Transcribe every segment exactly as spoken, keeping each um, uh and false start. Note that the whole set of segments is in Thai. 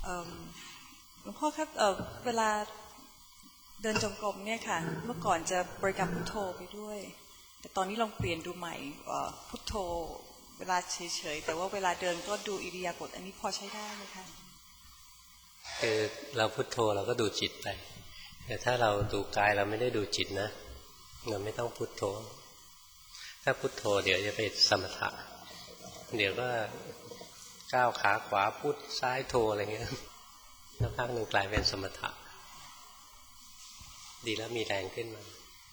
หลวงพ่อครับเอ่อเวลาเดินจงกรมเนี่ยค่ะเมื่อก่อนจะบริกรรมพุทโธไปด้วยแต่ตอนนี้ลองเปลี่ยนดูใหม่พุทโธเวลาเฉยๆแต่ว่าเวลาเดินก็ดูอิริยาบถอันนี้พอใช้ได้ไหมคะคือเราพุทโธเราก็ดูจิตไปแต่ถ้าเราดูกายเราไม่ได้ดูจิตนะเราไม่ต้องพุทโธถ้าพุทโธเดี๋ยวจะไปสมถะเดี๋ยวก็ก้าวขาขวาพุทซ้ายโธอะไรเงี้ยแล้วพักหนึ่งกลายเป็นสมถะดีแล้วมีแรงขึ้นมา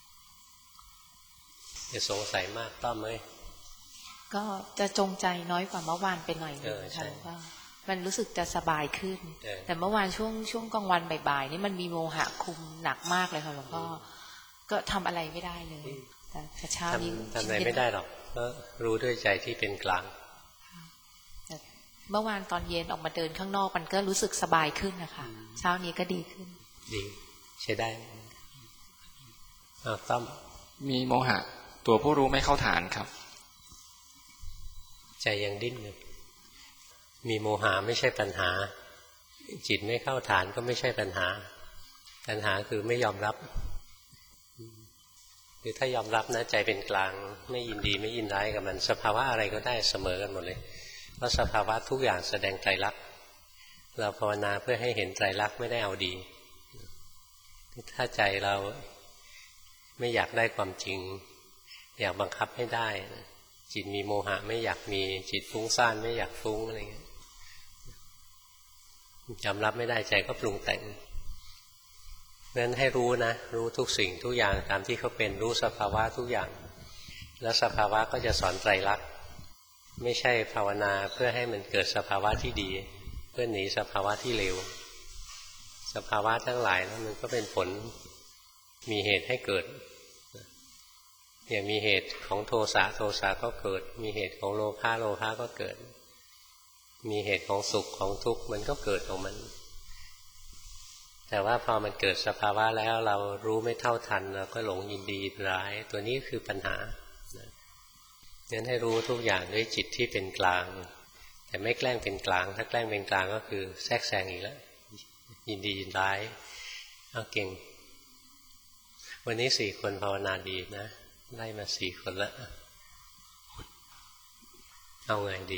อย่าสงสัยมากต้อมไหมก็จะจงใจน้อยกว่าเมื่อวานไปหน่อยนึงค่ะว่ามันรู้สึกจะสบายขึ้นแต่เมื่อวานช่วงช่วงกลางวันบ่ายๆนี่มันมีโมหะคุมหนักมากเลยค่ะหลวงพ่อก็ทำอะไรไม่ได้เลยแต่เช้านี้ทำอะไรไม่ได้หรอกก็รู้ด้วยใจที่เป็นกลางเมื่อวานตอนเย็นออกมาเดินข้างนอกมันก็รู้สึกสบายขึ้นนะคะเช้านี้ก็ดีขึ้นดีใช้ได้อ้าวต้อมมีโมหะตัวผู้รู้ไม่เข้าฐานครับใจยังดิ้นอยู่มีโมหะไม่ใช่ปัญหาจิตไม่เข้าฐานก็ไม่ใช่ปัญหาปัญหาคือไม่ยอมรับคือถ้ายอมรับนะใจเป็นกลางไม่ยินดีไม่ยินร้ายกับมันสภาวะอะไรก็ได้เสมอกันหมดเลยเพราะสภาวะทุกอย่างแสดงไตรลักษณ์เราภาวนาเพื่อให้เห็นไตรลักษณ์ไม่ได้เอาดีถ้าใจเราไม่อยากได้ความจริงอยากบังคับให้ได้จิตมีโมหะไม่อยากมีจิตฟุ้งซ่านไม่อยากฟุ้งอะไรเงี้ยยอมรับไม่ได้ใจก็ปรุงแต่งนั้นให้รู้นะรู้ทุกสิ่งทุกอย่างตามที่เขาเป็นรู้สภาวะทุกอย่างแล้วสภาวะก็จะสอนไตรลักษณ์ไม่ใช่ภาวนาเพื่อให้มันเกิดสภาวะที่ดีเพื่อหนีสภาวะที่เลวสภาวะทั้งหลายนั้นมันก็เป็นผลมีเหตุให้เกิดอย่างมีเหตุของโทสะโทสะก็เกิดมีเหตุของโลภะโลภะก็เกิดมีเหตุของสุขของทุกข์มันก็เกิดของมันแต่ว่าพอมันเกิดสภาวะแล้วเรารู้ไม่เท่าทันเราก็หลงยินดีร้ายตัวนี้คือปัญหางั้นให้รู้ทุกอย่างด้วยจิตที่เป็นกลางแต่ไม่แกล้งเป็นกลางถ้าแกล้งเป็นกลางก็คือแทรกแซงอีกแล้วยินดียินร้ายเอาเก่งวันนี้สี่คนภาวนาดีนะไล่มาสี่คนละเอาไงดี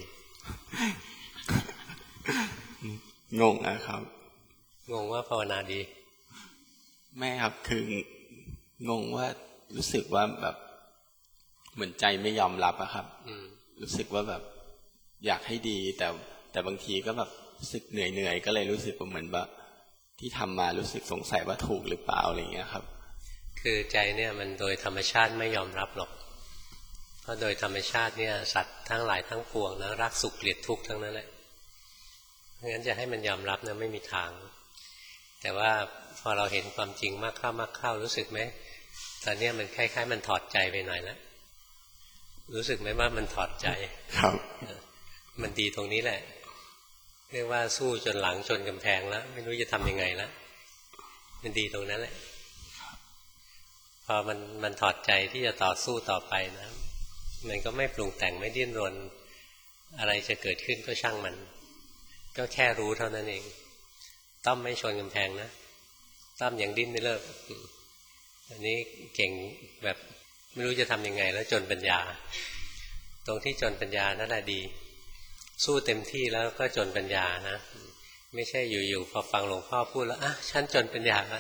งงนะครับงงว่าภาวนาดีไม่ครับคืองงว่ารู้สึกว่าแบบเหมือนใจไม่ยอมรับอะครับรู้สึกว่าแบบอยากให้ดีแต่แต่บางทีก็แบบรู้สึกเหนื่อยเหนื่อยก็เลยรู้สึกว่าเหมือนแบบที่ทำมารู้สึกสงสัยว่าถูกหรือเปล่าอะไรอย่างเงี้ยครับคือใจเนี่ยมันโดยธรรมชาติไม่ยอมรับหรอกเพราะโดยธรรมชาติเนี่ยสัตว์ทั้งหลายทั้งปวงนะรักสุขเกลียดทุกข์ทั้งนั้นแหละเพราะงั้นจะให้มันยอมรับนะไม่มีทางแต่ว่าพอเราเห็นความจริงมากเข้ามากเข้ารู้สึกไหมตอนนี้มันคล้ายๆมันถอดใจไปหน่อยแล้วรู้สึกไหมว่ามันถอดใจครับมันดีตรงนี้แหละเรียกว่าสู้จนหลังชนกำแพงแล้วไม่รู้จะทำยังไงแล้วมันดีตรงนั้นแหละพอมันมันถอดใจที่จะต่อสู้ต่อไปนะมันก็ไม่ปรุงแต่งไม่ดิ้นรนอะไรจะเกิดขึ้นก็ช่างมันก็แค่รู้เท่านั้นเองต้อมไม่ชนกำแพงนะต้อมยังดิ้นไม่เลิกอันนี้เก่งแบบไม่รู้จะทำยังไงแล้วจนปัญญาตรงที่จนปัญญานั่นแหละดีสู้เต็มที่แล้วก็จนปัญญานะไม่ใช่อยู่ๆพอฟังหลวงพ่อพูดแล้วอ่ะฉันจนปัญญาละ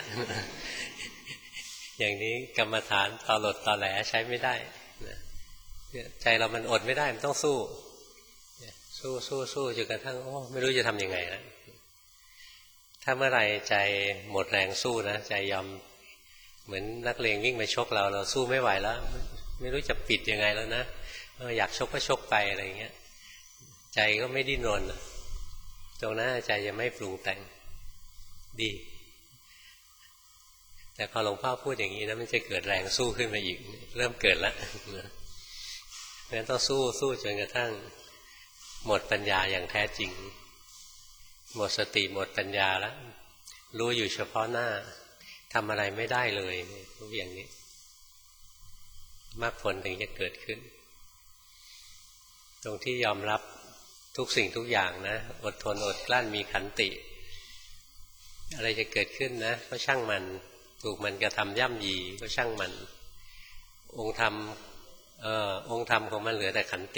อย่างนี้กรรมฐานตอหลดตอแหลใช้ไม่ได้ใจเรามันอดไม่ได้มันต้องสู้สู้สู้สู้จนกระทั่งโอ้ไม่รู้จะทำยังไงแล้วถ้าเมื่อไรใจหมดแรงสู้นะใจยอมเหมือนนักเลงวิ่งไปชกเราเราสู้ไม่ไหวแล้วไม่รู้จะปิดยังไงแล้วนะอยากชกก็ชกไปอะไรอย่างเงี้ยใจก็ไม่ดิ้นรนตรงนั้นใจจะไม่ปรุงแต่งดีแต่พอหลวงพ่อพูดอย่างนี้นะมันจะเกิดแรงสู้ขึ้นมาอีกเริ่มเกิดแล้วเพราะฉะนั้นต้องสู้สู้จนกระทั่งหมดปัญญาอย่างแท้จริงหมดสติหมดปัญญาแล้วรู้อยู่เฉพาะหน้าทำอะไรไม่ได้เลยทุกอย่างนี้มรรคผลถึงจะเกิดขึ้นตรงที่ยอมรับทุกสิ่งทุกอย่างนะอดทนอดกลั้นมีขันติอะไรจะเกิดขึ้นนะก็ช่างมันถูกมันกระทำย่ำยีก็ช่างมันองค์ธรรมเอ่อองค์ธรรมของมันเหลือแต่ขันติ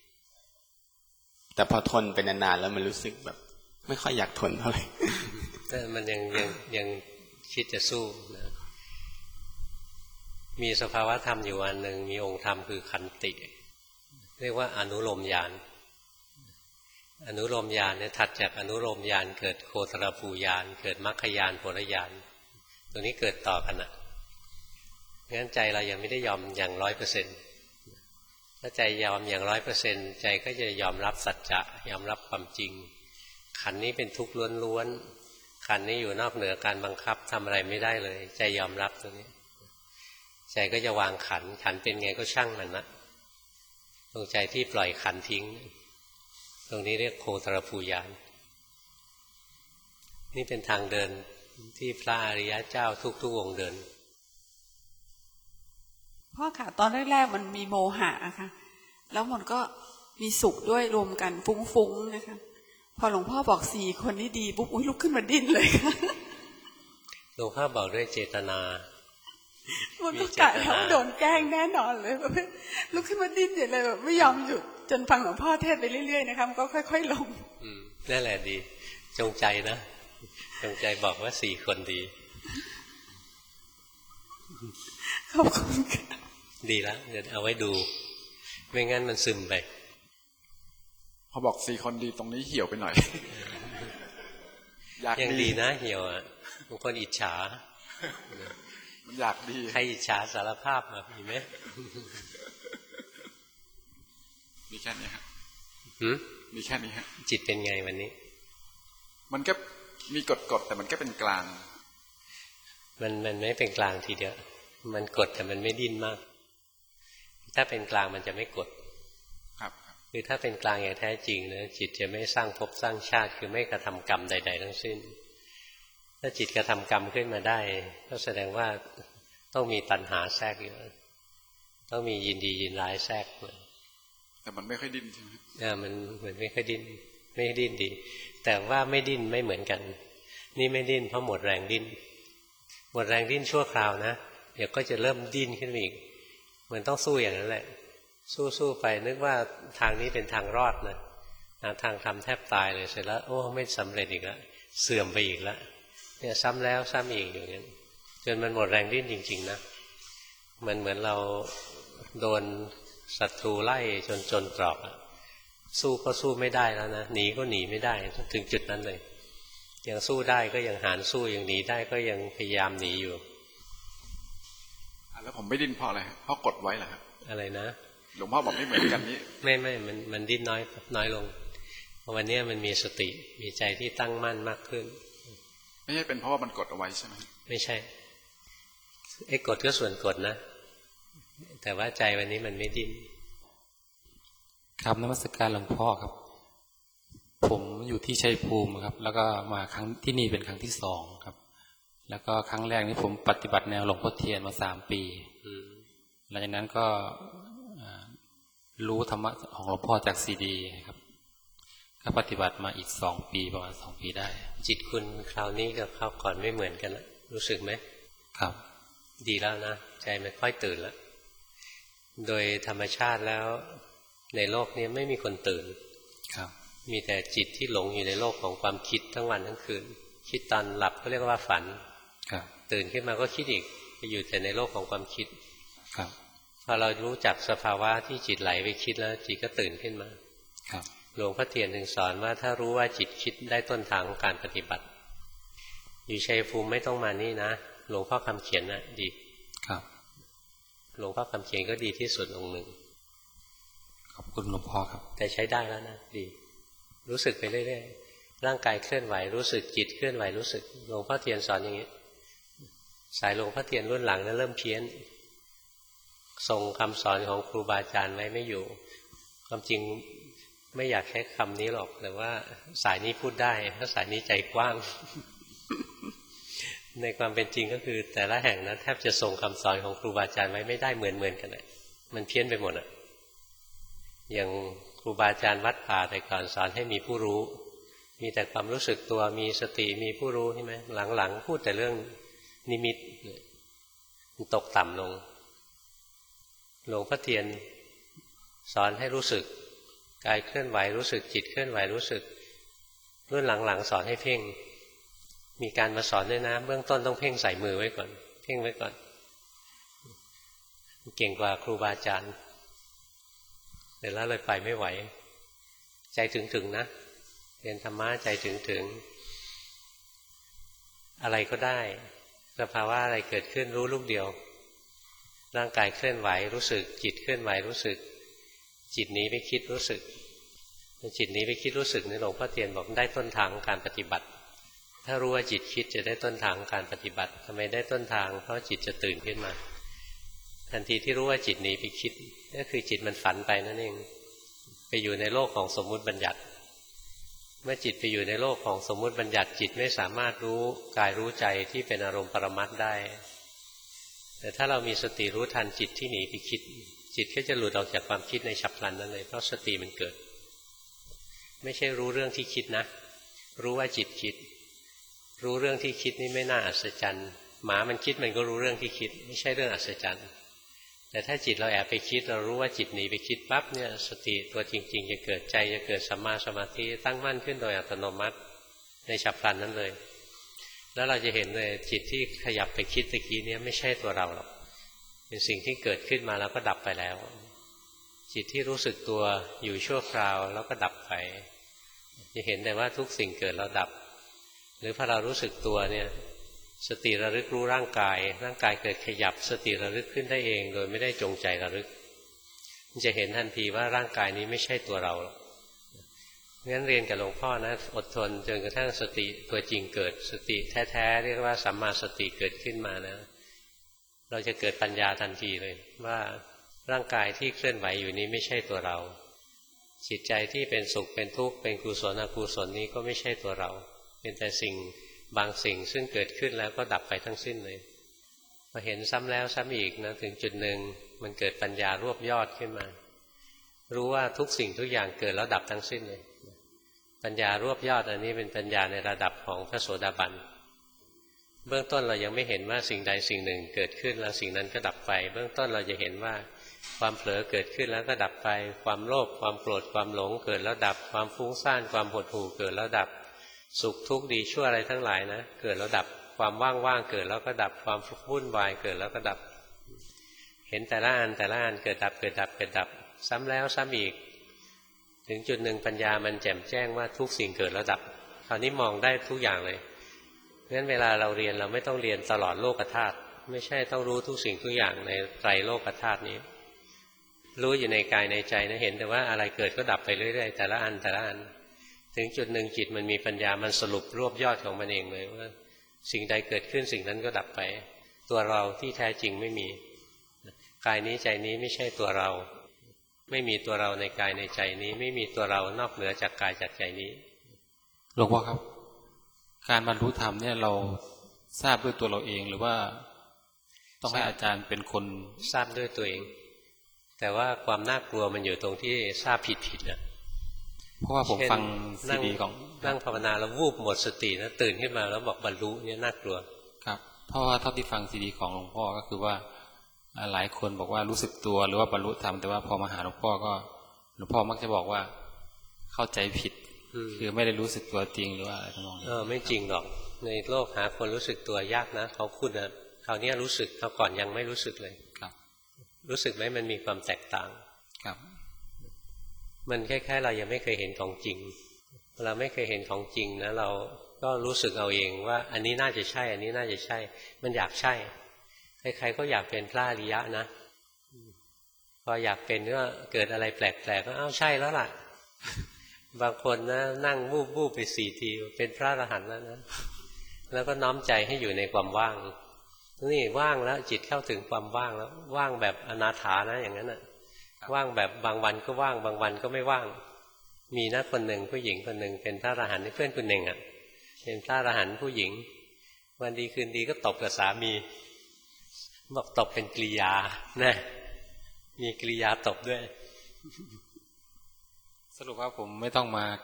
แต่พอทนเป็นนานๆแล้วมันรู้สึกแบบไม่ค่อยอยากทนเท่าไหร่แต่มันยังยังยังคิดจะสู้นะมีสภาวะธรรมอยู่อันหนึ่งมีองค์ธรรมคือขันติเรียกว่าอนุโลมญาณอนุโลมญาณเนี่ยถัดจากอนุโลมญาณเกิดโคตรภูญาณเกิดมรรคญาณผลญาณตัวนี้เกิดต่อกันอ่ะงั้นใจเรายังไม่ได้ยอมอย่างร้อยเปอร์เซ็นต์ถ้าใจยอมอย่างร้อยเปอร์เซ็นต์ใจก็จะยอมรับสัจจะยอมรับความจริงขันนี้เป็นทุกข์ล้วนๆขันนี้อยู่นอกเหนือการบังคับทำอะไรไม่ได้เลยใจยอมรับตัวนี้ใจก็จะวางขันขันเป็นไงก็ช่างมันนะตรงใจที่ปล่อยขันทิ้งตรงนี้เรียกโคตรภูญาณนี่เป็นทางเดินที่พระอริยเจ้าทุกๆองค์เดินพ่อค่ะตอนแรกๆมันมีโมหะนะคะแล้วมันก็มีสุขด้วยรวมกันฟุ้งๆนะคะพอหลวงพ่อบอกสี่คนนี้ดีปุ๊บอุ้ยลุกขึ้นมาดิ้นเลยค่ะหลวงพ่อบอกด้วยเจตนามันก็กะแล้วโดนแกล้งแน่นอนเลยแบบลุกขึ้นมาดิ้นอย่างเลยแบบไม่ยอมหยุดจนฟังหลวงพ่อเทศไปเรื่อยๆนะคะมันก็ค่อยๆลงอืมนั่นแหละดีจงใจนะจงใจบอกว่าสี่คนดีขอบคุณค่ะดีแล้วเดี๋ยวเอาไว้ดูไม่งั้นมันซึมไปพอบอกสี่คนดีตรงนี้เหี่ยวไปหน่อยอยากยังดีนะเหี่ยวอ่ะบางคนอิจฉามันอยากดีใครอิจฉาสารภาพมามีไหมมีแค่นี้ครับมีแค่นี้ครับจิตเป็นไงวันนี้มันก็มีกฎกฎแต่มันก็เป็นกลางมันมันไม่เป็นกลางทีเดียวมันกดแต่มันไม่ดิ้นมากถ้าเป็นกลางมันจะไม่กดครับคือถ้าเป็นกลางอย่างแท้จริงนะจิตจะไม่สร้างภพสร้างชาติคือไม่กระทำกรรมใดๆทั้งสิ้นถ้าจิตกระทำกรรมขึ้นมาได้ก็แสดงว่าต้องมีตัณหาแทรกอยู่ต้องมียินดียินร้ายแทรกแต่มันไม่ค่อยดิ้นใช่ไหมอ่ามันเหมือนไม่ค่อยดิ้นไม่ดิ้นดีแต่ว่าไม่ดิ้นไม่เหมือนกันนี่ไม่ดิ้นเพราะหมดแรงดิ้นหมดแรงดิ้นชั่วคราวนะเดี๋ยวก็จะเริ่มดิ้นขึ้นอีกมันต้องสู้อย่างนั้นแหละสู้ๆไปนึกว่าทางนี้เป็นทางรอดนะทางทำแทบตายเลยเสร็จแล้วโอ้ไม่สำเร็จอีกแล้วเสื่อมไปอีกแล้วเนี่ยซ้ำแล้วซ้ำอีกอย่างนี้จนมันหมดแรงดิ้นจริงๆนะมันเหมือนเราโดนศัตรูไล่จนจนตรอกสู้ก็สู้ไม่ได้แล้วนะหนีก็หนีไม่ได้ถึงจุดนั้นเลยยังสู้ได้ก็ยังหารสู้ยังหนีได้ก็ยังพยายามหนีอยู่แล้วผมไม่ดิ้นเพราะอะไรเพราะกดไว้เหรอครับอะไรนะหลวงพ่อบอกไม่เหมือนกันนี้ไม่ไม่มันมันดิ้นน้อยน้อยลงวันนี้มันมีสติมีใจที่ตั้งมั่นมากขึ้นไม่ใช่เป็นเพราะว่ามันกดเอาไว้ใช่ไหมไม่ใช่ไอ้กดก็ส่วนกดนะแต่ว่าใจวันนี้มันไม่ดิ้นครับนมัสการหลวงพ่อครับผมอยู่ที่ชัยภูมิครับแล้วก็มาครั้งที่นี่เป็นครั้งที่สองครับแล้วก็ครั้งแรกนี้ผมปฏิบัติแนวหลวงพ่อเทียนมาสามปีหลังจากนั้นก็รู้ธรรมะของหลวงพ่อจากซีดีครับก็ปฏิบัติมาอีกสองปีประมาณสองปีได้จิตคุณคราวนี้กับคราวก่อนไม่เหมือนกันละรู้สึกไหมครับดีแล้วนะใจมันค่อยตื่นแล้วโดยธรรมชาติแล้วในโลกนี้ไม่มีคนตื่นครับมีแต่จิตที่หลงอยู่ในโลกของความคิดทั้งวันทั้งคืนคิดตอนหลับก็เรียกว่าฝันครับตื่นขึ้นมาก็คิดอีกไปอยู่แต่ในโลกของความคิดครับพอเรารู้จักสภาวะที่จิตไหลไปคิดแล้วจิตก็ตื่นขึ้นมาครับหลวงพ่อเทียนถึงสอนว่าถ้ารู้ว่าจิตคิดได้ต้นทางของการปฏิบัติอยู่ชัยภูมิไม่ต้องมานี่นะหลวงพ่อคำเขียนนะดีครับหลวงพ่อคำเขียนก็ดีที่สุดองค์หนึ่งขอบคุณหลวงพ่อครับแต่ใช้ได้แล้วนะดีรู้สึกไปเรื่อยๆร่างกายเคลื่อนไหวรู้สึกจิตเคลื่อนไหวรู้สึกหลวงพ่อเทียนสอนอย่างนี้สายหลวงพ่อเทียนรุ่นหลังนั้นเริ่มเพี้ยนทรงคำสอนของครูบาอาจารย์ไว้ไม่อยู่ความจริงไม่อยากใช้คำนี้หรอกแต่ว่าสายนี้พูดได้เพราะสายนี้ใจกว้าง ในความเป็นจริงก็คือแต่ละแห่งนะแทบจะทรงคำสอนของครูบาอาจารย์ไว้ไม่ได้เหมือนเหมือนกันเลยมันเพี้ยนไปหมดอ่ะอย่างครูบาอาจารย์วัดป่าแต่ก่อนสอนให้มีผู้รู้มีแต่ความรู้สึกตัวมีสติมีผู้รู้ใช่ไหมหลังๆพูดแต่เรื่องนิมิตมันตกต่ำลงหลวงพ่อเทียนสอนให้รู้สึกกายเคลื่อนไหวรู้สึกจิตเคลื่อนไหวรู้สึกรุ่นหลังๆสอนให้เพ่งมีการมาสอนด้วยนะเบื้องต้นต้องเพ่งใส่มือไว้ก่อนเพ่งไว้ก่อนเก่งกว่าครูบาอาจารย์เดี๋ยวแล้วเลยไปไม่ไหวใจถึงๆนะเรียนธรรมะใจถึงๆอะไรก็ได้สภาวะอะไรเกิดขึ้นรู้ลูกเดียวร่างกายเคลื่อนไหวรู้สึกจิตเคลื่อนไหวรู้สึกจิตหนีไปคิดรู้สึกจิตหนีไปคิดรู้สึกนี่หลวงพ่อเทียนบอกได้ต้นทางการปฏิบัติถ้ารู้ว่าจิตคิดจะได้ต้นทางการปฏิบัติทำไมได้ต้นทางเพราะจิตจะตื่นขึ้นมาทันทีที่รู้ว่าจิตหนีไปคิดก็คือจิตมันฝันไปนั่นเองไปอยู่ในโลกของสมมุติบัญญัติเมื่อจิตไปอยู่ในโลกของสมมุติบัญญัติจิตไม่สามารถรู้กายรู้ใจที่เป็นอารมณ์ปรมัตถ์ได้แต่ถ้าเรามีสติรู้ทันจิตที่หนีไปคิดจิตก็จะหลุดออกจากความคิดในฉับพลันนั้นเลยเพราะสติมันเกิดไม่ใช่รู้เรื่องที่คิดนะรู้ว่าจิตคิดรู้เรื่องที่คิดนี่ไม่น่าอัศจรรย์หมามันคิดมันก็รู้เรื่องที่คิดไม่ใช่เรื่องอัศจรรย์แต่ถ้าจิตเราแอบไปคิดเรารู้ว่าจิตหนีไปคิดปั๊บเนี่ยสติตัวจริงๆจะเกิดใจจะเกิดสัมมาสมาธิตั้งมั่นขึ้นโดยอัตโนมัติในฉับพลันนั้นเลยแล้วเราจะเห็นเลยจิตที่ขยับไปคิดตะกี้นี้ไม่ใช่ตัวเราหรอกเป็นสิ่งที่เกิดขึ้นมาแล้วก็ดับไปแล้วจิตที่รู้สึกตัวอยู่ชั่วคราวแล้วก็ดับไปจะเห็นแต่ว่าทุกสิ่งเกิดแล้วดับหรือพอเรารู้สึกตัวเนี่ยสติระลึกรู้ร่างกายร่างกายเกิดขยับสติระลึกขึ้นได้เองโดยไม่ได้จงใจระลึกมันจะเห็นทันทีว่าร่างกายนี้ไม่ใช่ตัวเราหรอกงั้นเรียนกับหลวงพ่อนะอดทนจนกระทั่งสติตัวจริงเกิดสติแท้ๆเรียกว่าสัมมาสติเกิดขึ้นมานะเราจะเกิดปัญญาทันทีเลยว่าร่างกายที่เคลื่อนไหวอยู่นี้ไม่ใช่ตัวเราจิตใจที่เป็นสุขเป็นทุกข์เป็นกุศลอกุศลนี้ก็ไม่ใช่ตัวเราเป็นแต่สิ่งบางสิ่งซึ่งเกิดขึ้นแล้วก็ดับไปทั้งสิ้นเลยพอเห็นซ้ำแล้วซ้ำอีกนะถึงจุดหนึ่งมันเกิดปัญญารวบยอดขึ้นมารู้ว่าทุกสิ่งทุกอย่างเกิดแล้วดับทั้งสิ้นเลยปัญญารวบยอดอันนี้เป็นปัญญาในระดับของพระโสดาบันเบื้องต้นเรายังไม่เห็นว่าสิ่งใดสิ่งหนึ่งเกิดขึ้นแล้วสิ่งนั้นก็ดับไปเบื้องต้นเราจะเห็นว่าความเผลอเกิดขึ้นแล้วก็ดับไปความโลภความโกรธความหลงเกิดแล้วดับความฟุ้งซ่านความหดหู่เกิดแล้วดับสุขทุกข์ดีชั่วอะไรทั้งหลายนะเกิดแล้วดับความว่างๆเกิดแล้วก็ดับความวุ่นวายเกิดแล้วก็ดับเห็นแต่ละอันแต่ละอันเกิดดับเกิดดับเกิดดับซ้ำแล้วซ้ำอีกถึงจุดหนึ่งปัญญามันแจ่มแจ้งว่าทุกสิ่งเกิดแล้วดับคราวนี้มองได้ทุกอย่างเลยเพราะฉะนั้นเวลาเราเรียนเราไม่ต้องเรียนตลอดโลกธาตุไม่ใช่ต้องรู้ทุกสิ่งทุกอย่างในไตรโลกธาตุนี้รู้อยู่ในกายในใจนะเห็นแต่ว่าอะไรเกิดก็ดับไปเรื่อยๆแต่ละอันแต่ละอันถึงจุดหนึ่งจิตมันมีปัญญามันสรุปรวบยอดของมันเองเลยว่าสิ่งใดเกิดขึ้นสิ่งนั้นก็ดับไปตัวเราที่แท้จริงไม่มีกายนี้ใจนี้ไม่ใช่ตัวเราไม่มีตัวเราในกายในใจนี้ไม่มีตัวเรานอกเหนือจากกายจากใจนี้หลวงพ่อครับการบรรลุธรรมเนี่ยเราทราบด้วยตัวเราเองหรือว่าต้องให้อาจารย์เป็นคนทราบด้วยตัวเองแต่ว่าความน่ากลัวมันอยู่ตรงที่ทราบผิดๆนะเพราะว่าผมฟังซีดีของนั่งภาวนาแล้ววูบหมดสตินะตื่นขึ้นมาแล้วบอกบรรลุเนี่ยน่ากลัวครับเพราะว่าเท่าที่ฟังซีดีของหลวงพ่อก็คือว่าหลายคนบอกว่ารู้สึกตัวหรือว่าบรรลุธรรมแต่ว่าพอมาหาหลวงพ่อก็หลวงพ่อมักจะบอกว่าเข้าใจผิดคือไม่ได้รู้สึกตัวจริงหรือว่าอะไรทั้งนั้นเออไม่จริงหรอกในโลกหาคนรู้สึกตัวยากนะเขาพูดนะคราวนี้รู้สึกเขาก่อนยังไม่รู้สึกเลยครับรู้สึกไหมมันมีความแตกต่างครับมันคล้ายๆเรายังไม่เคยเห็นของจริงเราไม่เคยเห็นของจริงนะเราก็รู้สึกเอาเองว่าอันนี้น่าจะใช่อันนี้น่าจะใช่มันอยากใช่ใครๆก็อยากเป็นพระอริยะนะพออยากเป็นก็เกิดอะไรแปลกๆก็อ้าวใช่แล้วล่ะบางคนนะนั่งวูบวูบไปสี่ทีเป็นพระอรหันต์แล้วนะแล้วก็น้อมใจให้อยู่ในความว่างนี่ว่างแล้วจิตเข้าถึงความว่างแล้วว่างแบบอนาถานะอย่างนั้นน่ะว่างแบบบางวันก็ว่างบางวันก็ไม่ว่างมีนะคนหนึ่งผู้หญิงคนหนึ่งเป็นพระอรหันต์เพื่อนคนหนึ่งอ่ะเป็นพระอรหันต์ผู้หญิงวันดีคืนดีก็ตบกับสามีบอกตบเป็นกริยานะมีกริยาตบด้วยสรุปว่าผมไม่ต้องมา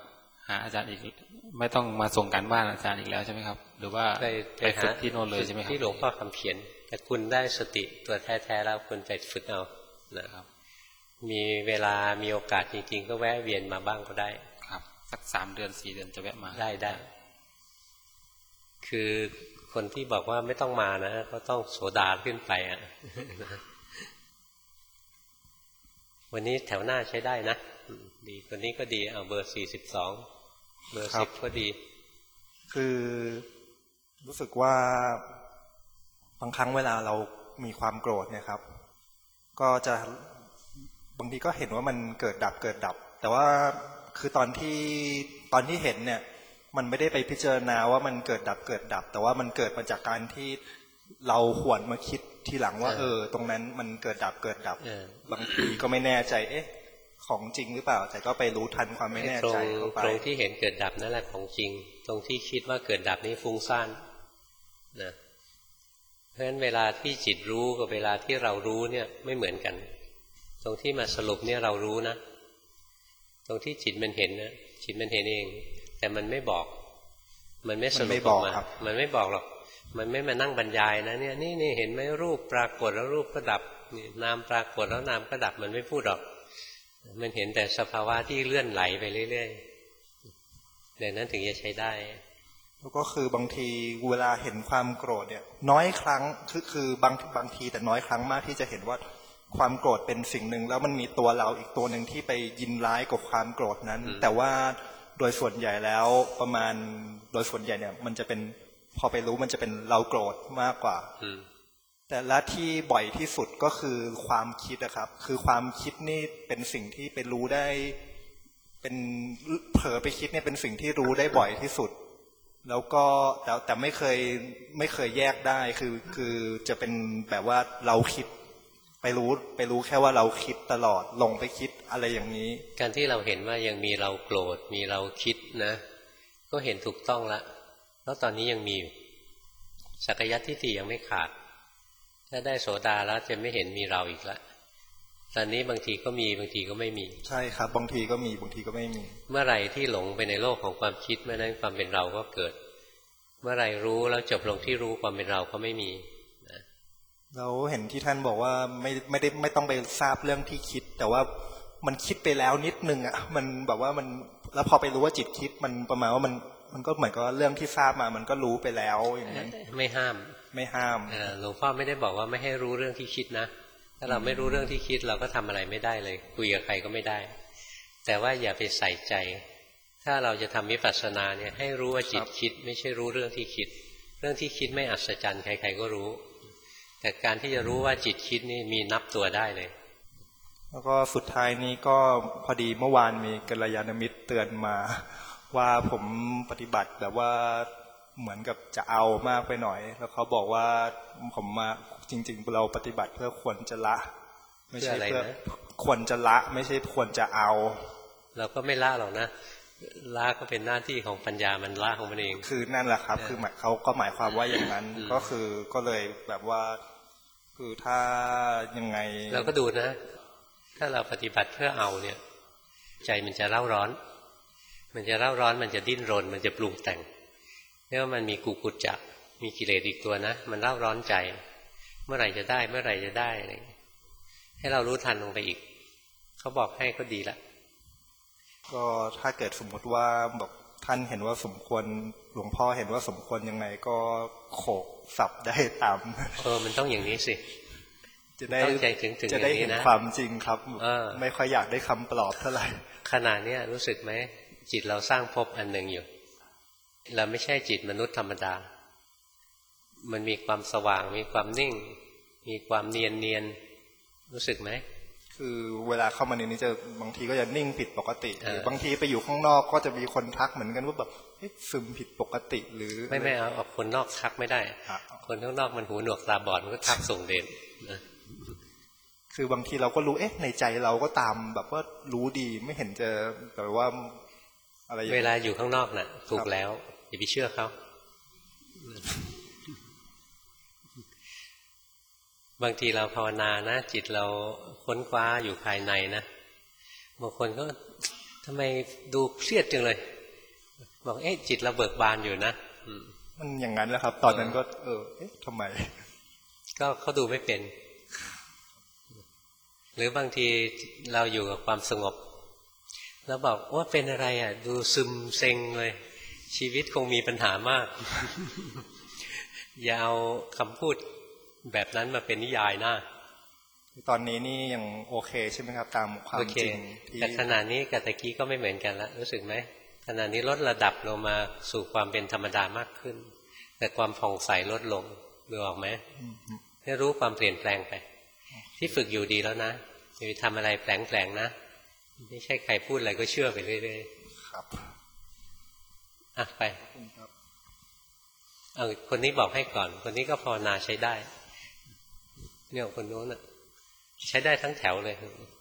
หาอาจารย์อีกไม่ต้องมาส่งการบ้านอาจารย์อีกแล้วใช่ไหมครับหรือว่าไปฝึกที่โน่นเลยใช่ไหมครับที่หลวงพ่อคำเขียนแต่คุณได้สติตัวแท้ๆแล้วคุณไปฝึกเอานะครับมีเวลามีโอกาสจริงๆก็แวะเวียนมาบ้างก็ได้ครับสักสามเดือนสี่เดือนจะแวะมาได้ได้คือคนที่บอกว่าไม่ต้องมานะก็ต้องโสดาขึ้นไปอ่ะ วันนี้แถวหน้าใช้ได้นะดีคนนี้ก็ดีเอาเบอร์สี่สิบสองเบอร์สิบก็ดีคือรู้สึกว่าบางครั้งเวลาเรามีความโกรธเนี่ยครับก็จะบางทีก็เห็นว่ามันเกิดดับเกิดดับแต่ว่าคือตอนที่ตอนที่เห็นเนี่ยมันไม่ได้ไปพิจารณาว่ามันเกิดดับเกิดดับแต่ว่ามันเกิดมาจากการที่เราหวนมาคิดทีหลังว่าเออตรงนั้นมันเกิดดับเกิดดับบางทีก็ไม่แน่ใจเอ๊ะของจริงหรือเปล่าแต่ก็ไปรู้ทันความไม่แน่ใจเข้าไปตรงที่เห็นเกิดดับนั่นแหละของจริงตรงที่คิดว่าเกิดดับนี้ฟุ้งซ่านนะเพราะฉะนั้นเวลาที่จิตรู้กับเวลาที่เรารู้เนี่ยไม่เหมือนกันตรงที่มาสรุปเนี่ยเรารู้นะตรงที่จิตมันเห็นนะจิตมันเห็นเองแต่มันไม่บอกมันไม่สรุปออกมามันไม่บอกหรอกมันไม่มานั่งบรรยายนะเนี่ยนี่นี่เห็นไหมรูปปรากฏแล้วรูปก็ดับนามปรากฏแล้วนามก็ดับมันไม่พูดหรอกมันเห็นแต่สภาวะที่เลื่อนไหลไปเรื่อยๆดังนั้นถึงจะใช้ได้แล้วก็คือบางทีเวลาเห็นความโกรธเนี่ยน้อยครั้งคือคือบางบางทีแต่น้อยครั้งมากที่จะเห็นว่าความโกรธเป็นสิ่งหนึ่งแล้วมันมีตัวเราอีกตัวหนึ่งที่ไปยินร้ายกับความโกรธนั้นแต่ว่าโดยส่วนใหญ่แล้วประมาณโดยส่วนใหญ่เนี่ยมันจะเป็นพอไปรู้มันจะเป็นเราโกรธมากกว่าแต่ละที่บ่อยที่สุดก็คือความคิดนะครับคือความคิดนี่เป็นสิ่งที่ไปรู้ได้เป็นเผลอไปคิดเนี่ยเป็นสิ่งที่รู้ได้บ่อยที่สุดแล้วก็แต่แต่ไม่เคยไม่เคยแยกได้คือคือจะเป็นแบบว่าเราคิดไปรู้ไปรู้แค่ว่าเราคิดตลอดลงไปคิดอะไรอย่างนี้การที่เราเห็นว่ายังมีเราโกรธมีเราคิดนะก็เห็นถูกต้องละแล้วตอนนี้ยังมีอยู่สักยทิฏฐิยังไม่ขาดถ้าได้โสดาแล้วจะไม่เห็นมีเราอีกละตอนนี้บางทีก็มีบางทีก็ไม่มีใช่ครับบางทีก็มีบางทีก็ไม่มีเมื่อไหร่ที่หลงไปในโลกของความคิดเมื่อนั้นความเป็นเราก็เกิดเมื่อไหร่รู้แล้วจบลงที่รู้ความเป็นเราก็ไม่มีเราเห็นที่ท่านบอกว่าไม่ไม่ได้ไม่ต้องไปทราบเรื่องที่คิดแต่ว่ามันคิดไปแล้วนิดนึงอ่ะมันแบบว่ามันแล้วพอไปรู้ว่าจิตคิดมันประมาณว่ามันมันก็เหมือนกับเรื่องที่ทราบมามันก็รู้ไปแล้วอย่างนั้นไม่ห้ามไม่ห้ามหลวงพ่อไม่ได้บอกว่าไม่ให้รู้เรื่องที่คิดนะถ้าเราไม่รู้เรื่องที่คิดเราก็ทำอะไรไม่ได้เลยคุยกับใครก็ไม่ได้แต่ว่าอย่าไปใส่ใจถ้าเราจะทำวิปัสสนาเนี่ยให้รู้ว่าจิตคิดไม่ใช่รู้เรื่องที่คิดเรื่องที่คิดไม่อัศจรรย์ใครๆก็รู้แต่การที่จะรู้ว่าจิตคิดนี่มีนับตัวได้เลยแล้วก็สุดท้ายนี้ก็พอดีเมื่อวานมีกัลยาณมิตรเตือนมาว่าผมปฏิบัติแบบว่าเหมือนกับจะเอามากไปหน่อยแล้วเขาบอกว่าผมมาจริงๆเราปฏิบัติเพื่อควรจะละไม่ใช่เพื่อควรจะละไม่ใช่ควรจะเอาเราก็ไม่ละหรอกนะละก็เป็นหน้าที่ของปัญญามันละของมันเองคือนั่นแหละครับคือหมายเขาก็หมายความว่าอย่างนั้นก็คือก็เลยแบบว่าคือถ้ายังไงเราก็ดูนะถ้าเราปฏิบัติเพื่อเอาเนี่ยใจมันจะเร่าร้อนมันจะเร่าร้อนมันจะดิ้นรนมันจะปรุงแต่งเรียกว่ามันมีกุกุจจะมีกิเลสอีกตัวนะมันเร่าร้อนใจเมื่อไหร่จะได้เมื่อไหร่จะได้อะไรให้เรารู้ทันลงไปอีกเขาบอกให้ก็ดีละก็ถ้าเกิดสมมติว่าบอกท่านเห็นว่าสมควรหลวงพ่อเห็นว่าสมควรยังไงก็โขกสับได้ตามเออมันต้องอย่างนี้สิจะได้ใจถึงถึงจะได้เห็นความจริงครับไม่ค่อยอยากได้คำปลอบเท่าไหร่ขณะนี้รู้สึกไหมจิตเราสร้างภพอันหนึ่งอยู่เราไม่ใช่จิตมนุษย์ธรรมดามันมีความสว่างมีความนิ่งมีความเนียนเนียนรู้สึกไหมคือเวลาเข้ามาในนี้จะบางทีก็จะนิ่งผิดปกติหรือบางทีไปอยู่ข้างนอกก็จะมีคนทักเหมือนกันว่าแบบซึมผิดปกติหรือไม่ไม่เอาคนนอกทักไม่ได้คนข้างนอกมันหูหนวกตาบอดมันก็ทักส่งเด่นนะคือบางทีเราก็รู้เอ๊ะในใจเราก็ตามแบบว่ารู้ดีไม่เห็นจะแต่ว่าอะไรเวลาอยู่ข้างนอกน่ะถูกแล้วอย่าไปเชื่อเขาบางทีเราภาวนานะจิตเราค้นคว้าอยู่ภายในนะบางคนก็ทำไมดูเครียดจังเลยบอกเอ๊ะจิตเราเบิกบานอยู่นะมันอย่างนั้นแหละครับตอนนั้นก็เออเอ๊ะทำไมก็เขาดูไม่เป็นหรือบางทีเราอยู่กับความสงบแล้วบอกว่าเป็นอะไรอ่ะดูซึมเซ็งเลยชีวิตคงมีปัญหามาก อย่าเอาคำพูดแบบนั้นมาเป็นนิยายนะตอนนี้นี่ยังโอเคใช่ไหมครับตามความจริงแต่ขณะนี้กับตะกี้ก็ไม่เหมือนกันแล้วรู้สึกไหมขณะนี้ลดระดับลงมาสู่ความเป็นธรรมดามากขึ้นแต่ความผ่องใสลดลงดูออกไหมให้รู้ความเปลี่ยนแปลงไปที่ฝึกอยู่ดีแล้วนะอย่าไปทำอะไรแปลงๆนะไม่ใช่ใครพูดอะไรก็เชื่อไปเรื่อยๆครับอ่ะไปเออคนนี้บอกให้ก่อนคนนี้ก็ภาวนาใช้ได้เนี่ยคนโน้นน่ะใช้ได้ทั้งแถวเลย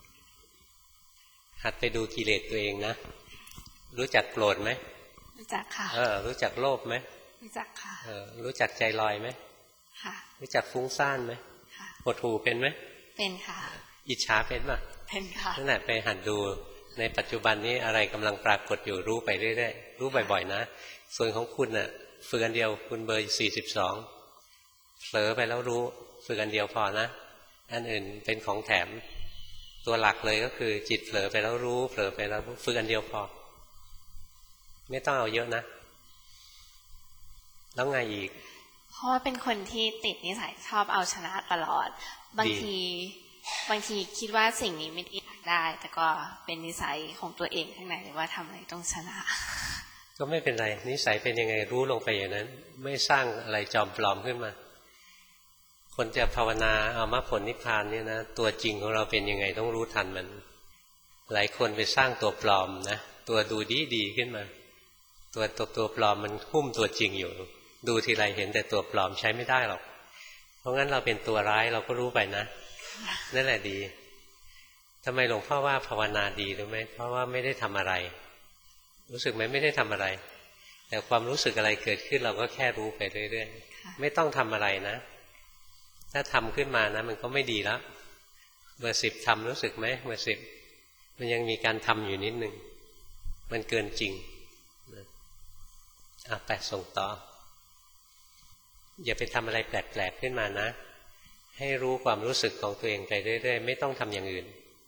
หัดไปดูกิเลสตัวเองนะรู้จักโกรธไหมรู้จักค่ะเออรู้จักโลภไหมรู้จักค่ะเออรู้จักใจลอยไหมค่ะรู้จักฟุ้งซ่านไหมค่ะหดหู่เป็นไหมเป็นค่ะอิจฉาเป็นป่ะเป็นค่ะนั่นแหละไปหัดดูในปัจจุบันนี้อะไรกำลังปรากฏอยู่รู้ไปเรื่อยๆรู้บ่อยๆนะส่วนของคุณน่ะฝึกอันเดียวคุณเบอร์สี่สิบสองเผลอไปแล้วรู้ฝึกอันเดียวพอนะอันอื่นเป็นของแถมตัวหลักเลยก็คือจิตเผลอไปแล้วรู้เผลอไปแล้วฝึกอันเดียวพอไม่ต้องเอาเยอะนะแล้วไงอีกเพราะว่าเป็นคนที่ติดนิสัยชอบเอาชนะตลอดบางทีบางทีคิดว่าสิ่งนี้ไม่ได้ได้แต่ก็เป็นนิสัยของตัวเองข้างในเลยว่าทำอะไรต้องชนะก็ไม่เป็นไรนิสัยเป็นยังไงรู้ลงไปอย่างนั้นไม่สร้างอะไรจอมปลอมขึ้นมาคนจะภาวนาเอามรรคผลนิพพานเนี่ยนะตัวจริงของเราเป็นยังไงต้องรู้ทันมันหลายคนไปสร้างตัวปลอมนะตัวดูดีดีขึ้นมาตัวตัวตัวปลอมมันหุ้มตัวจริงอยู่ดูทีไรเห็นแต่ตัวปลอมใช้ไม่ได้หรอกเพราะงั้นเราเป็นตัวร้ายเราก็รู้ไปนะนั่นแหละดีทำไมหลวงพ่อว่าภาวนาดีรู้ไหมเพราะว่าไม่ได้ทำอะไรรู้สึกไหมไม่ได้ทำอะไรแต่ความรู้สึกอะไรเกิดขึ้นเราก็แค่รู้ไปเรื่อยๆไม่ต้องทำอะไรนะถ้าทำขึ้นมานะมันก็ไม่ดีแล้วเบอร์สิบทำรู้สึกไหมเบอร์สิบมันยังมีการทำอยู่นิดหนึ่งมันเกินจริงอ่ะไปส่งต่ออย่าไปทำอะไรแปลกๆขึ้นมานะให้รู้ความรู้สึกของตัวเองไปเรื่อยๆไม่ต้องทำอย่างอื่น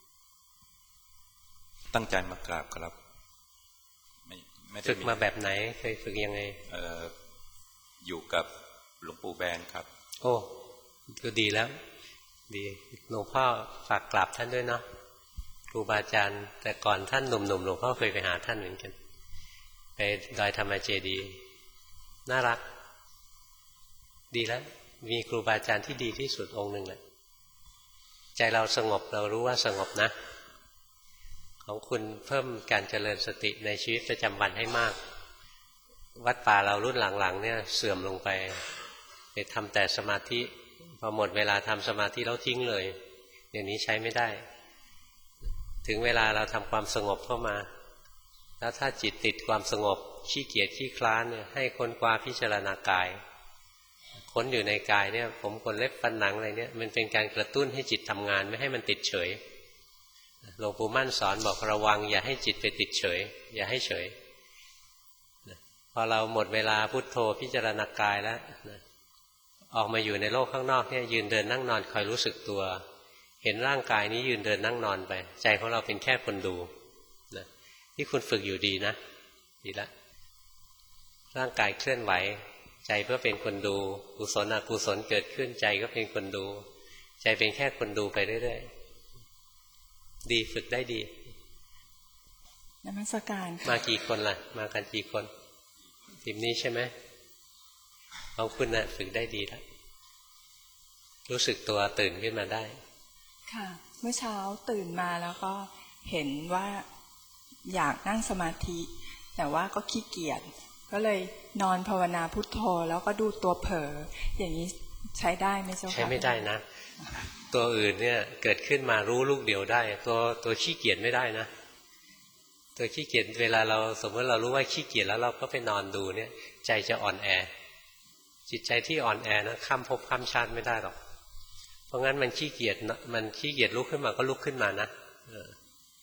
ตั้งใจมากราบครับไม่ไม่ได้ฝึกมาแบบไหนเคยฝึกยังไงเอ่ออยู่กับหลวงปู่แบนครับโอ้ก็ดีแล้วดีหลวงพ่อฝากกราบท่านด้วยเนาะครูบาอาจารย์แต่ก่อนท่านหนุ่มๆหลวงพ่อเคยไปหาท่านเหมือนกันไปดอยธรรมเจดีย์น่ารักดีแล้วมีครูบาอาจารย์ที่ดีที่สุดองค์หนึ่งแหละใจเราสงบเรารู้ว่าสงบนะของคุณเพิ่มการเจริญสติในชีวิตประจำวันให้มากวัดป่าเรารุ่นหลังๆเนี่ยเสื่อมลงไปไปทำแต่สมาธิพอหมดเวลาทำสมาธิแล้วทิ้งเลยเดี๋ยวนี้ใช้ไม่ได้ถึงเวลาเราทำความสงบเข้ามาแล้วถ้าจิตติดความสงบขี้เกียจขี้คลานเนี่ยให้ค้นคว้าพิจารณากายค้นอยู่ในกายเนี่ยผมขนเล็บฟันหนังอะไรเนี่ยมันเป็นการกระตุ้นให้จิตทำงานไม่ให้มันติดเฉยหลวงปู่มั่นสอนบอกระวังอย่าให้จิตไปติดเฉยอย่าให้เฉยพอเราหมดเวลาพุทโธพิจารณากายแล้วออกมาอยู่ในโลกข้างนอกเนี่ยยืนเดินนั่งนอนคอยรู้สึกตัวเห็นร่างกายนี้ยืนเดินนั่งนอนไปใจของเราเป็นแค่คนดูนะที่คุณฝึกอยู่ดีนะดีละร่างกายเคลื่อนไหวใจเพื่อเป็นคนดูกุศลอกุศลเกิดขึ้นใจก็เป็นคนดูใจเป็นแค่คนดูไปเรื่อยๆดีฝึกได้ดีนมัสการมากี่คนล่ะมากันกี่คนทีมนี้ใช่ไหมของคุณน่ะฝึกได้ดีแล้วรู้สึกตัวตื่นขึ้นมาได้ค่ะเมื่อเช้าตื่นมาแล้วก็เห็นว่าอยากนั่งสมาธิแต่ว่าก็ขี้เกียจก็เลยนอนภาวนาพุทโธแล้วก็ดูตัวเผลออย่างนี้ใช้ได้ไหมเจ้าค่ะใช้ไม่ได้นะตัวอื่นเนี่ยเกิดขึ้นมารู้ลูกเดียวได้ตัวตัวขี้เกียจไม่ได้นะตัวขี้เกียจเวลาเราสมมติเรารู้ว่าขี้เกียจแล้วเราก็ไปนอนดูเนี่ยใจจะอ่อนแอจิตใจที่อ่อนแอนะข้ามภพข้ามชาติไม่ได้หรอกเพราะงั้นมันขี้เกียจมันขี้เกียจลุกขึ้นมาก็ลุกขึ้นมานะ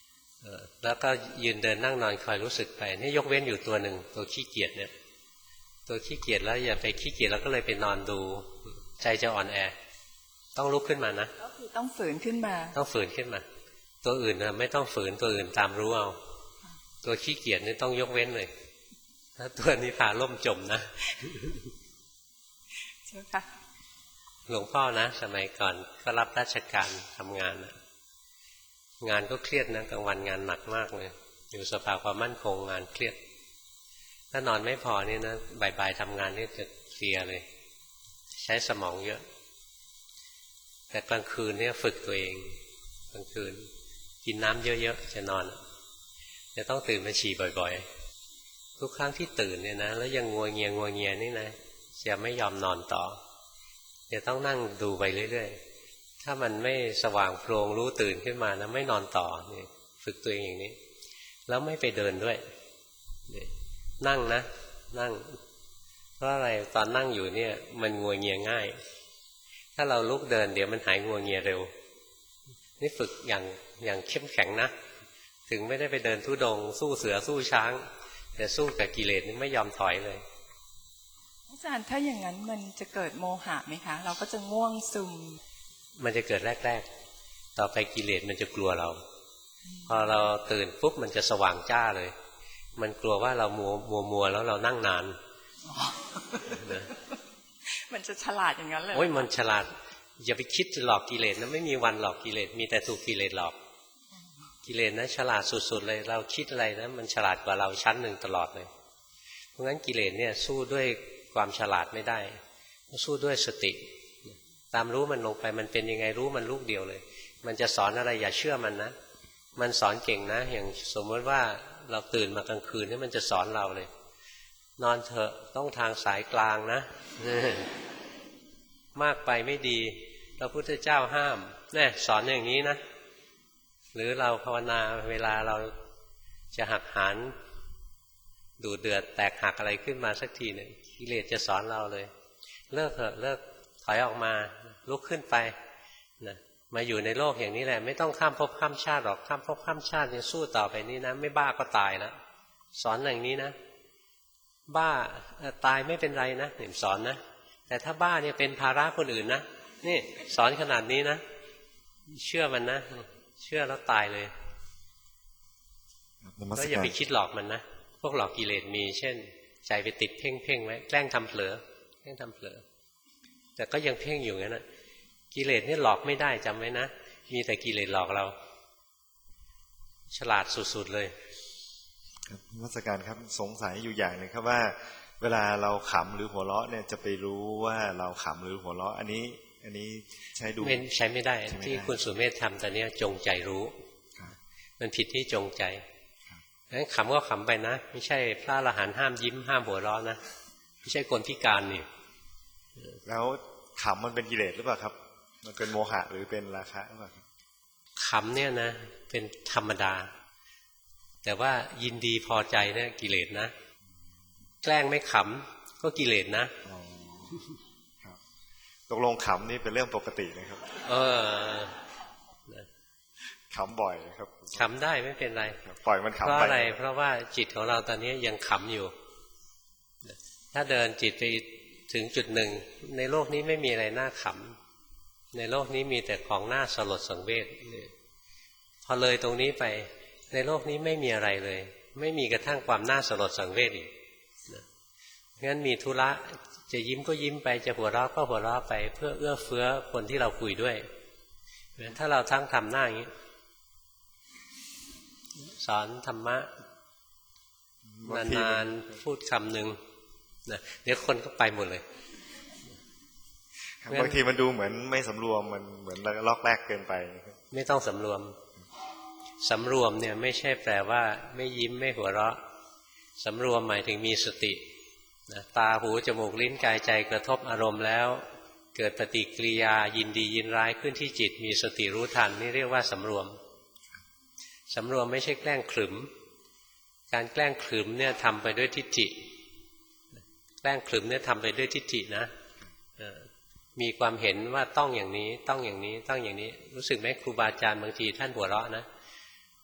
แล้วก็ยืนเดินนั่งนอนคอยรู้สึกไปนี่ยกเว้นอยู่ตัวหนึ่งตัวขี้เกียจเนี่ยตัวขี้เกียจแล้วอย่าไปขี้เกียจแล้วก็เลยไปนอนดูใจจะอ่อนแอต้องลุกขึ้นมานะก็คือต้องฝืนขึ้นมาต้องฝืนขึ้นมาตัวอื่นนะไม่ต้องฝืนตัวอื่นตามรู้เอาตัวขี้เกียจนี่ต้องยกเว้นเลยถ้าตัวนี้พาล่มจมนะใช่ค่ะหลวงพ่อนะสมัยก่อนก็รับราชการทำงานนะงานก็เครียดนะกลางวันงานหนักมากเลยอยู่สภาความมั่นคงงานเครียดถ้านอนไม่พอนี่นะบ่ายๆทำงานนี่จะเพลียเลยใช้สมองเยอะแต่กลางคืนเนี่ยฝึกตัวเองกลางคืนกินน้ำเยอะๆจะนอนจะต้องตื่นมาฉี่บ่อยๆทุกครั้งที่ตื่นเนี่ยนะแล้วยังงัวเงียงัวเงียนี่นะจะไม่ยอมนอนต่อจะต้องนั่งดูไปเรื่อยๆถ้ามันไม่สว่างโพลงรู้ตื่นขึ้นมานะไม่นอนต่อนี่ฝึกตัวเองอย่างนี้แล้วไม่ไปเดินด้วยนั่งนะนั่งเพราะอะไรตอนนั่งอยู่เนี่ยมันงัวเงียง่ายถ้าเราลุกเดินเดี๋ยวมันหายงัวเงียเร็วนี่ฝึกอย่างอย่างเข้มแข็งนะถึงไม่ได้ไปเดินทุดงสู้เสือสู้ช้างแต่สู้กับกิเลสนี่ไม่ยอมถอยเลยอาจารย์ถ้าอย่างนั้นมันจะเกิดโมหะไหมคะเราก็จะง่วงซึมมันจะเกิดแรกๆต่อไปกิเลสมันจะกลัวเราพอเราตื่นปุ๊บมันจะสว่างจ้าเลยมันกลัวว่าเรามัวมัวมัวแล้วเรานั่งนานมันจะฉลาดอย่างนั้นเลยโอ้ยมันฉลาดอย่าไปคิดจะหลอกกิเลสนะไม่มีวันหลอกกิเลสมีแต่ถูกกิเลสหลอกกิเลสนะฉลาดสุดๆเลยเราคิดอะไรนะมันฉลาดกว่าเราชั้นหนึ่งตลอดเลยเพราะงั้นกิเลสเนี่ยสู้ด้วยความฉลาดไม่ได้สู้ด้วยสติตามรู้มันลงไปมันเป็นยังไงรู้มันลูกเดียวเลยมันจะสอนอะไรอย่าเชื่อมันนะมันสอนเก่งนะอย่างสมมติว่าเราตื่นมากลางคืนนี่มันจะสอนเราเลยนอนเถอะต้องทางสายกลางนะมากไปไม่ดีพระพุทธเจ้าห้ามแน่สอนอย่างนี้นะหรือเราภาวนาเวลาเราจะหักหานดูเดือดแตกหักอะไรขึ้นมาสักทีหนึ่งกิเลสจะสอนเราเลยเลิกเถอะเลิกถอยออกมาลุกขึ้นไปนะมาอยู่ในโลกอย่างนี้แหละไม่ต้องข้ามภพข้ามชาติหรอกข้ามภพข้ามชาติยังสู้ต่อไปนี้นะไม่บ้าก็ตายแล้วสอนอย่างนี้นะบ้าตายไม่เป็นไรนะเห็นสอนนะแต่ถ้าบ้าเนี่ยเป็นภาระคนอื่นนะนี่สอนขนาดนี้นะเชื่อมันนะเชื่อแล้วตายเลยก็อย่าไปคิดหลอกมันนะพวกหลอกกิเลสมีเช่นใจไปติดเพ่งเพ่งไว้แกล้งทำเผลอแกล้งทำเผลอแต่ก็ยังเพ่งอยู่งั้นนะกิเลสนี่หลอกไม่ได้จำไว้นะมีแต่กิเลสหลอกเราฉลาดสุดๆเลยครับนมัสการครับสงสัยอยู่อย่างหนึ่งครับว่าเวลาเราขำหรือหัวเราะเนี่ยจะไปรู้ว่าเราขำหรือหัวเราะอันนี้อันนี้ใช้ดูใช้ไม่ได้ที่คุณสุเมธทำตอนนี้จงใจรู้มันผิดที่จงใจงั้นขำก็ขำไปนะไม่ใช่พระอรหันต์ห้ามยิ้มห้ามหัวเราะนะไม่ใช่คนพิการนี่แล้วขำมันเป็นกิเลสหรือเปล่าครับมันเป็นโมหะหรือเป็นราคะหรือเปล่าขำเนี่ยนะเป็นธรรมดาแต่ว่ายินดีพอใจเนี่ยกิเลสนะแกล้งไม่ขำก็กิเลสนะตกลงขำนี่เป็นเรื่องปกตินะครับเออขำบ่อยครับขำได้ไม่เป็นไรปล่อยมันขำไปเพราะอะไรเพราะว่าจิตของเราตอนนี้ยังขำอยู่ถ้าเดินจิตไปถึงจุดหนึ่งในโลกนี้ไม่มีอะไรน่าขำในโลกนี้มีแต่ของน่าสลดสังเวชพอเลยตรงนี้ไปในโลกนี้ไม่มีอะไรเลยไม่มีกระทั่งความน่าสลดสังเวชอีกงั้นมีธุระจะยิ้มก็ยิ้มไปจะหัวเราะก็หัวเราะไปเพื่อเอื้อเฟื้อคนที่เราคุยด้วยถ้าเราทั้งทำหน้าอย่างนี้สอนธรรมะนานๆพูดคำหนึ่งนะเดี๋ยวคนก็ไปหมดเลยบางทีมันดูเหมือนไม่สำรวมมันเหมือนลอกแรกเกินไปไม่ต้องสำรวมสำรวมเนี่ยไม่ใช่แปลว่าไม่ยิ้มไม่หัวเราะสำรวมหมายถึงมีสตินะตาหูจมูกลิ้นกายใจกระทบอารมณ์แล้วเกิดปฏิกิริยายินดียินร้ายขึ้นที่จิตมีสติรู้ทันนี่เรียกว่าสำรวมสำรวมไม่ใช่แกล้งขรึมการแกล้งขรึมเนี่ยทำไปด้วยทิฏฐิแกล้งขรึมเนี่ยทำไปด้วยทิฏฐินะมีความเห็นว่าต้องอย่างนี้ต้องอย่างนี้ต้องอย่างนี้รู้สึกไหมครูบาอาจารย์บางทีท่านหัวเราะนะ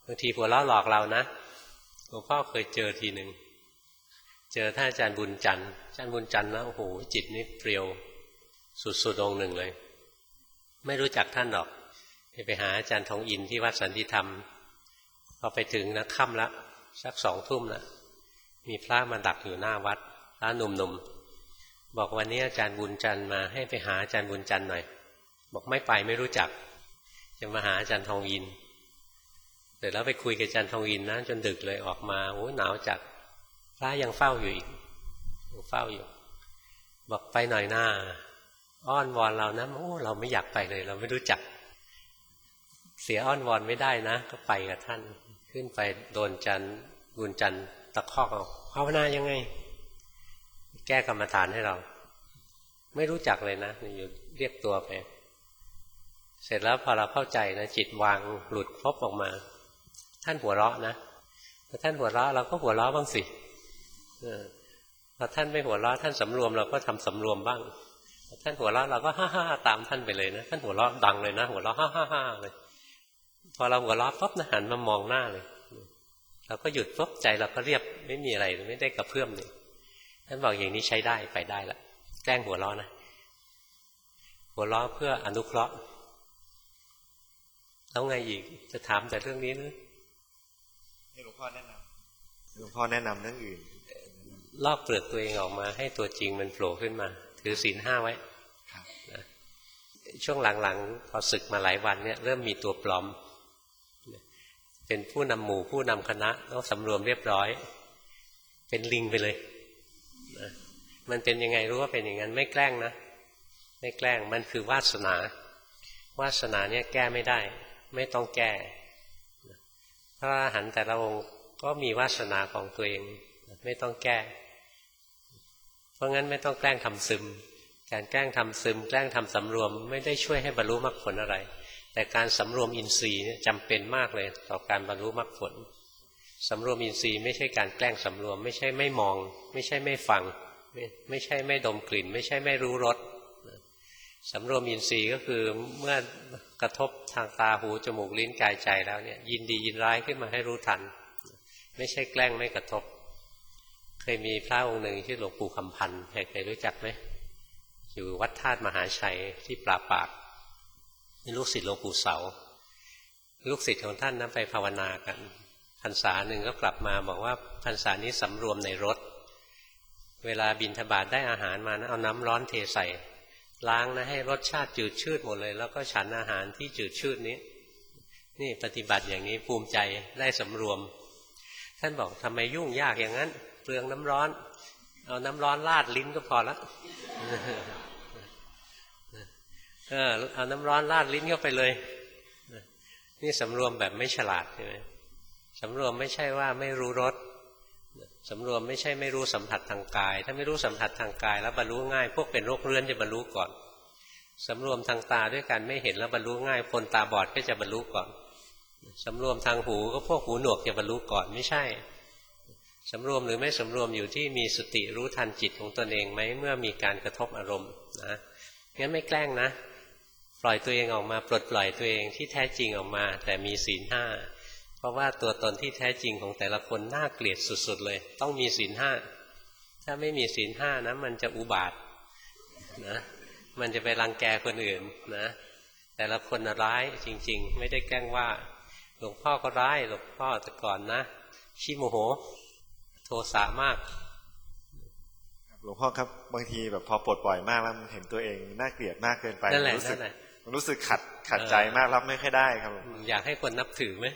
บางทีหัวเราะหลอกเรานะหลวงพ่อเคยเจอทีหนึ่งเจอท่านอาจารย์บุญจันทร์อาจารย์บุญจันทร์นะโอ้โหจิตนี่เปรียวสุดๆองค์หนึ่งเลยไม่รู้จักท่านหรอกไปหาอาจารย์ทองอินที่วัดสันติธรรมพอไปถึงนะค่ำละสักสองทุ่มละมีพระมาดักอยู่หน้าวัดพระหนุ่มๆบอกวันนี้อาจารย์บุญจันทร์มาให้ไปหาอาจารย์บุญจันทร์หน่อยบอกไม่ไปไม่รู้จักจะมาหาอาจารย์ทองอินเสร็จแล้วไปคุยกับอาจารย์ทองอินนะจนดึกเลยออกมาโอ้หนาวจัดพระยังเฝ้าอยู่อีกยังเฝ้าอยู่บอกไปหน่อยหน้าอ้อนวอนเรานะโอ้เราไม่อยากไปเลยเราไม่รู้จักเสียอ้อนวอนไม่ได้นะก็ไปกับท่านขึ้นไปโดนจันบุญจันทร์ตะคอกเอาภาวนายังไงแก้กรรมฐานให้เราไม่รู้จักเลยนะอยู่เรียกตัวไปเสร็จแล้วพอเราเข้าใจนะจิตวางหลุดพบออกมาท่านหัวเราะนะพอท่านหัวเราะเราก็หัวเราะบ้างสิพอท่านไม่หัวเราะท่านสำรวมเราก็ทำสำรวมบ้างพอท่านหัวเราะเราก็ฮ่าฮ่าตามท่านไปเลยนะท่านหัวเราะดังเลยนะหัวเราะฮ่าฮ่าฮ่าเลยพอเราหัวเราะปั๊บนะหันมามองหน้าเลยเราก็หยุดปุ๊บใจเราก็เรียบไม่มีอะไรไม่ได้กระเพื่อมเลยท่านบอกอย่างนี้ใช้ได้ไปได้ละแกล้งหัวเราะนะหัวเราะเพื่ออนุเคราะห์แล้วไงอีกจะถามแต่เรื่องนี้นะให้หลวงพ่อแนะนำหลวงพ่อแนะนำเรื่องอื่นลอกเปลือกตัวเองออกมาให้ตัวจริงมันโผล่ขึ้นมาถือศีลห้าไว้นะช่วงหลังๆพอศึกมาหลายวันเนี่ยเริ่มมีตัวปลอมเป็นผู้นำหมู่ผู้นำคณะต้องสำรวมเรียบร้อยเป็นลิงไปเลยนะมันเป็นยังไงรู้ว่าเป็นอย่างนั้นไม่แกล้งนะไม่แกล้งมันคือวาสนาวาสนาเนี่ยแก้ไม่ได้ไม่ต้องแก้พระอรหันต์แต่ละองค์ก็มีวาสนาของตัวเองไม่ต้องแก้เพราะงั้นไม่ต้องแกล้งทำซึมการแกล้งทำซึมแกล้งทำสำรวมไม่ได้ช่วยให้บรรลุมรรคผลอะไรแต่การสำรวมอินทรีย์จำเป็นมากเลยต่อการบรรลุมรรคผลสำรวมอินทรีย์ไม่ใช่การแกล้งสำรวมไม่ใช่ไม่มองไม่ใช่ไม่ฟังไม่ไม่ใช่ไม่ดมกลิ่นไม่ใช่ไม่รู้รสสำรวมอินทรีย์ก็คือเมื่อกระทบทางตาหูจมูกลิ้นกายใจแล้วเนี่ยยินดียินร้ายขึ้นมาให้รู้ทันไม่ใช่แกล้งไม่กระทบเคยมีพระองค์หนึ่งชื่อหลวงปู่คำพันธ์เคยรู้จักไหมอยู่วัดธาตุมหาชัยที่ปราปากนี่ลูกศิษย์หลวงปู่เสาลูกศิษย์ของท่านนั้นไปภาวนากันพรรษาหนึ่งก็กลับมาบอกว่าพรรษานี้สำรวมในรถเวลาบิณฑบาตได้อาหารมานะเอาน้ำร้อนเทใส่ล้างนะให้รสชาติจืดชืดหมดเลยแล้วก็ฉันอาหารที่จืดชืดนี้นี่ปฏิบัติอย่างนี้ภูมิใจได้สำรวมท่านบอกทำไมยุ่งยากอย่างนั้นเปลืองน้ำร้อนเอาน้ำร้อนราดลิ้นก็พอละเออเอาน้ำร้อนราดลิ้นเข้าไปเลยนี่สำรวมแบบไม่ฉลาดใช่ไหมสำรวมไม่ใช่ว่าไม่รู้รสสำรวมไม่ใช่ไม่รู้สัมผัสทางกายถ้าไม่รู้สัมผัสทางกายแล้วบรรลุง่ายพวกเป็นโรคเรื้อนจะบรรลุก่อนสำรวมทางตาด้วยกันไม่เห็นแล้วบรรลุง่ายคนตาบอดก็จะบรรลุก่อนสำรวมทางหูก็พวกหูหนวกจะบรรลุก่อนไม่ใช่สำรวมหรือไม่สำรวมอยู่ที่มีสติรู้ทันจิตของตนเองไหมเมื่อมีการกระทบอารมณ์นะงั้นไม่แกล้งนะปล่อยตัวเองออกมาปลดปล่อยตัวเองที่แท้จริงออกมาแต่มีศีลห้าเพราะว่าตัวตนที่แท้จริงของแต่ละคนน่าเกลียดสุดๆเลยต้องมีศีลห้าถ้าไม่มีศีลห้านะมันจะอุบาทนะมันจะไปรังแกคนอื่นนะแต่ละคนร้ายจริงๆไม่ได้แกล้งว่าหลวงพ่อก็ร้ายหลวงพ่อแต่ก่อนนะขี้โมโหโทสะมากหลวงพ่อครับบางทีแบบพอปลดปล่อยมากแล้วมันเห็นตัวเองน่าเกลียดมากเกินไปมันรู้สึกมันรู้สึกขัดขัดใจมากรับไม่ค่อยได้ครับอยากให้คนนับถือไหม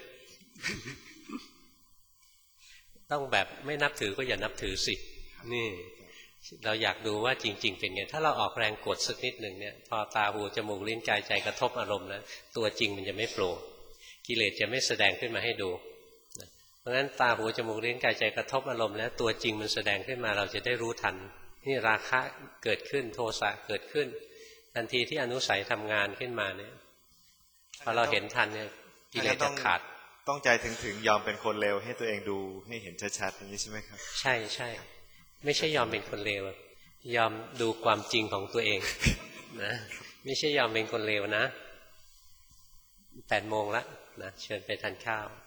ต้องแบบไม่นับถือก็อย่านับถือสินี่เราอยากดูว่าจริงๆเป็นไงถ้าเราออกแรงกดสักนิดหนึ่งเนี่ยพอตาหูจมูกลิ้นกายใจกระทบอารมณ์แล้วตัวจริงมันจะไม่โผล่กิเลสจะไม่แสดงขึ้นมาให้ดูเพราะฉะนั้นตาหูจมูกลิ้นกายใจกระทบอารมณ์แล้วตัวจริงมันแสดงขึ้นมาเราจะได้รู้ทันนี่ราคะเกิดขึ้นโทสะเกิดขึ้นทันทีที่อนุสัยทำงานขึ้นมาเนี่ยพอเราเห็นทันเนี่ยกิเลสจะขาดต้องใจถึงถึงยอมเป็นคนเลวให้ตัวเองดูให้เห็นชัดๆอย่างนี้ใช่ไหมครับใช่ใช่ไม่ใช่ยอมเป็นคนเลวยอมดูความจริงของตัวเองนะไม่ใช่ยอมเป็นคนเลวนะแปดโมงแล้วนะเชิญไปทานข้าว